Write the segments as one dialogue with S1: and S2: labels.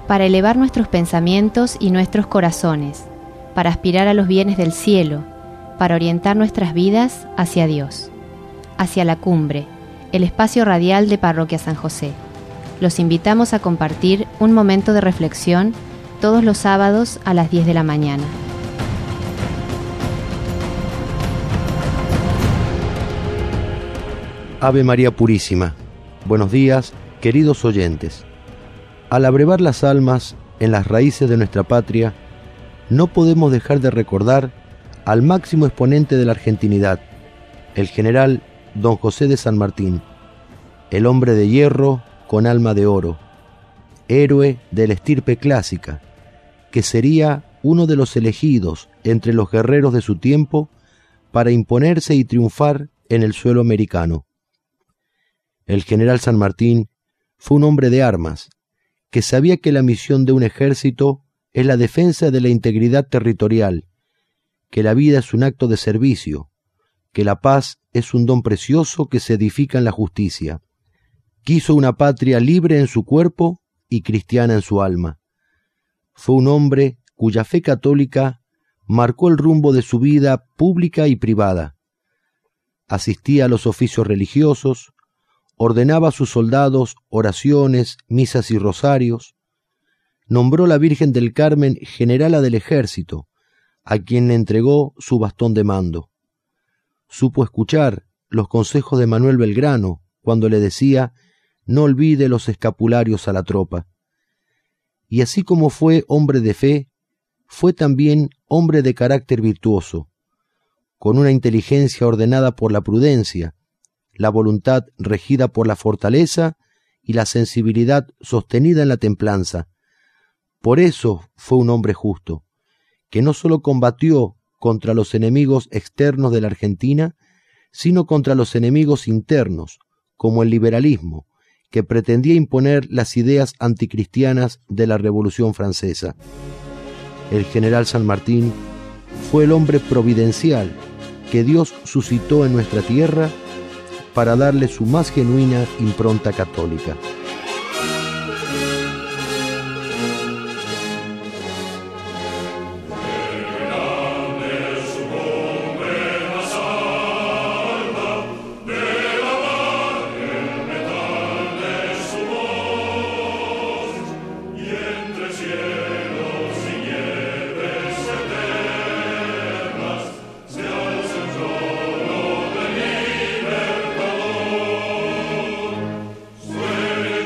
S1: para elevar nuestros pensamientos y nuestros corazones, para aspirar a los bienes del cielo, para orientar nuestras vidas hacia Dios. Hacia la Cumbre, el espacio radial de Parroquia San José. Los invitamos a compartir un momento de reflexión todos los sábados a las 10 de la mañana.
S2: Ave María Purísima. Buenos días, queridos oyentes. Al abrevar las almas en las raíces de nuestra patria, no podemos dejar de recordar al máximo exponente de la argentinidad, el general Don José de San Martín, el hombre de hierro con alma de oro, héroe de la estirpe clásica, que sería uno de los elegidos entre los guerreros de su tiempo para imponerse y triunfar en el suelo americano. El general San Martín fue un hombre de armas, que sabía que la misión de un ejército es la defensa de la integridad territorial, que la vida es un acto de servicio, que la paz es un don precioso que se edifica en la justicia. Quiso una patria libre en su cuerpo y cristiana en su alma. Fue un hombre cuya fe católica marcó el rumbo de su vida pública y privada. Asistía a los oficios religiosos, ordenaba a sus soldados oraciones, misas y rosarios, nombró a la Virgen del Carmen generala del ejército, a quien le entregó su bastón de mando. Supo escuchar los consejos de Manuel Belgrano cuando le decía: no olvide los escapularios a la tropa. Y así como fue hombre de fe, fue también hombre de carácter virtuoso, con una inteligencia ordenada por la prudencia, la voluntad regida por la fortaleza y la sensibilidad sostenida en la templanza. Por eso fue un hombre justo, que no solo combatió contra los enemigos externos de la Argentina, sino contra los enemigos internos, como el liberalismo, que pretendía imponer las ideas anticristianas de la Revolución Francesa. El general San Martín fue el hombre providencial que Dios suscitó en nuestra tierra para darle su más genuina impronta católica.
S3: Suele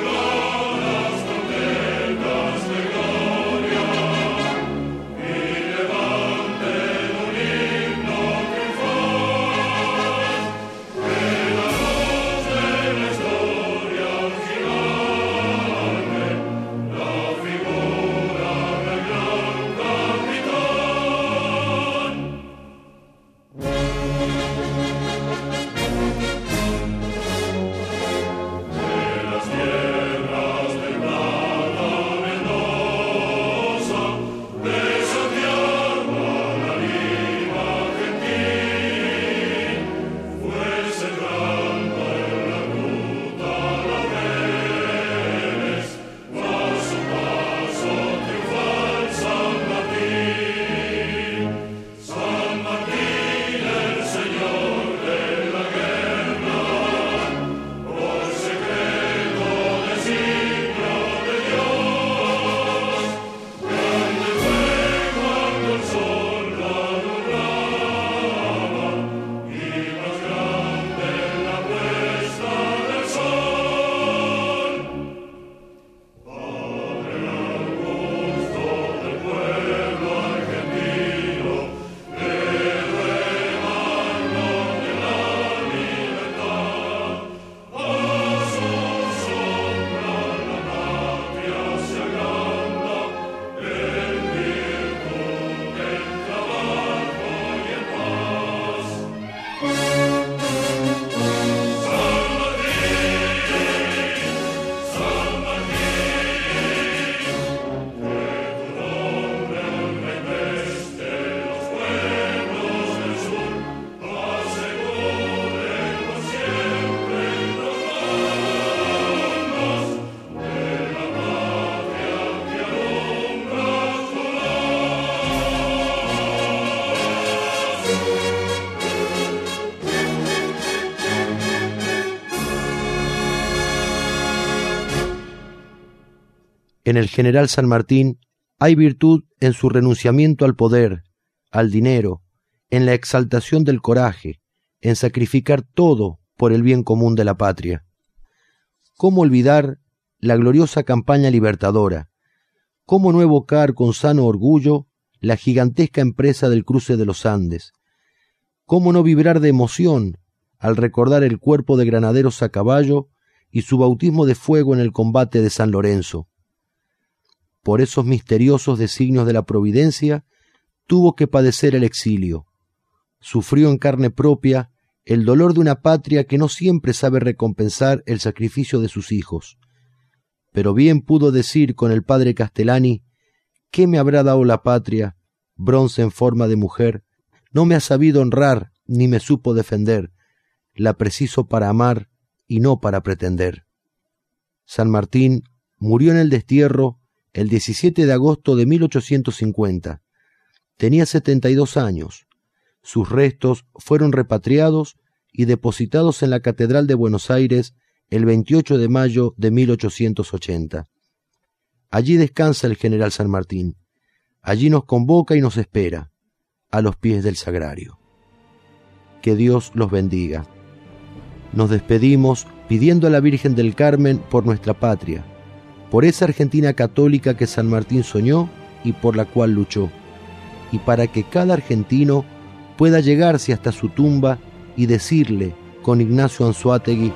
S2: En el general San Martín hay virtud en su renunciamiento al poder, al dinero, en la exaltación del coraje, en sacrificar todo por el bien común de la patria. ¿Cómo olvidar la gloriosa campaña libertadora? ¿Cómo no evocar con sano orgullo la gigantesca empresa del cruce de los Andes? ¿Cómo no vibrar de emoción al recordar el cuerpo de granaderos a caballo y su bautismo de fuego en el combate de San Lorenzo? Por esos misteriosos designios de la providencia tuvo que padecer el exilio. Sufrió en carne propia el dolor de una patria que no siempre sabe recompensar el sacrificio de sus hijos. Pero bien pudo decir con el padre Castellani: ¿qué me habrá dado la patria, bronce en forma de mujer? No me ha sabido honrar ni me supo defender, la preciso para amar y no para pretender. San Martín murió en el destierro el 17 de agosto de 1850. Tenía 72 años. Sus restos fueron repatriados y depositados en la Catedral de Buenos Aires el 28 de mayo de 1880. Allí descansa el general San Martín. Allí nos convoca y nos espera, a los pies del sagrario. Que Dios los bendiga. Nos despedimos pidiendo a la Virgen del Carmen por nuestra patria, por esa Argentina católica que San Martín soñó y por la cual luchó, y para que cada argentino pueda llegarse hasta su tumba y decirle con Ignacio Anzoátegui: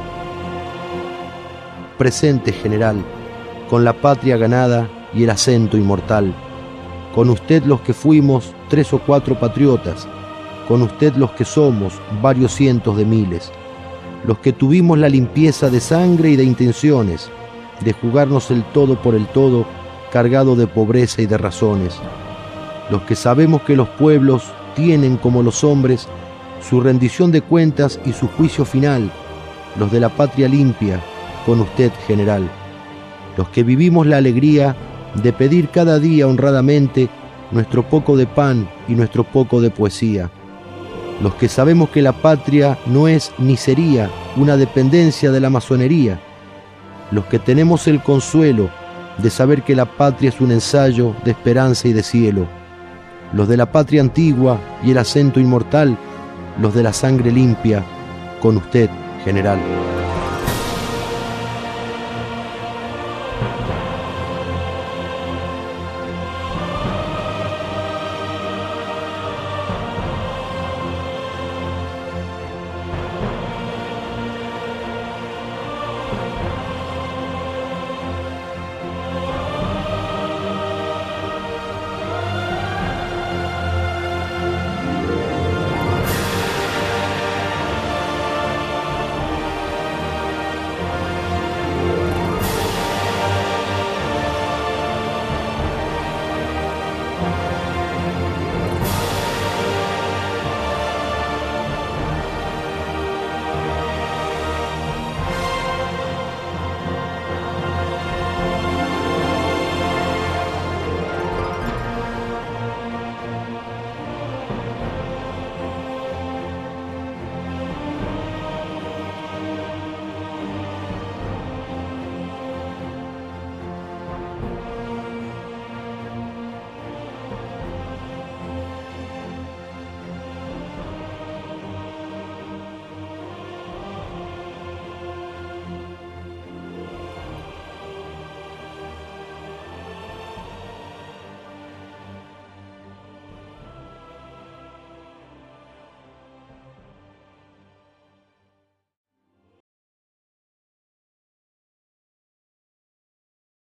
S2: presente, general, con la patria ganada y el acento inmortal, con usted los que fuimos 3 o 4 patriotas, con usted los que somos varios cientos de miles, los que tuvimos la limpieza de sangre y de intenciones, de jugarnos el todo por el todo, cargado de pobreza y de razones, los que sabemos que los pueblos tienen, como los hombres, su rendición de cuentas y su juicio final, los de la patria limpia, con usted, general, los que vivimos la alegría de pedir cada día honradamente nuestro poco de pan y nuestro poco de poesía, los que sabemos que la patria no es ni sería una dependencia de la masonería, los que tenemos el consuelo de saber que la patria es un ensayo de esperanza y de cielo, los de la patria antigua y el acento inmortal, los de la sangre limpia, con usted, general.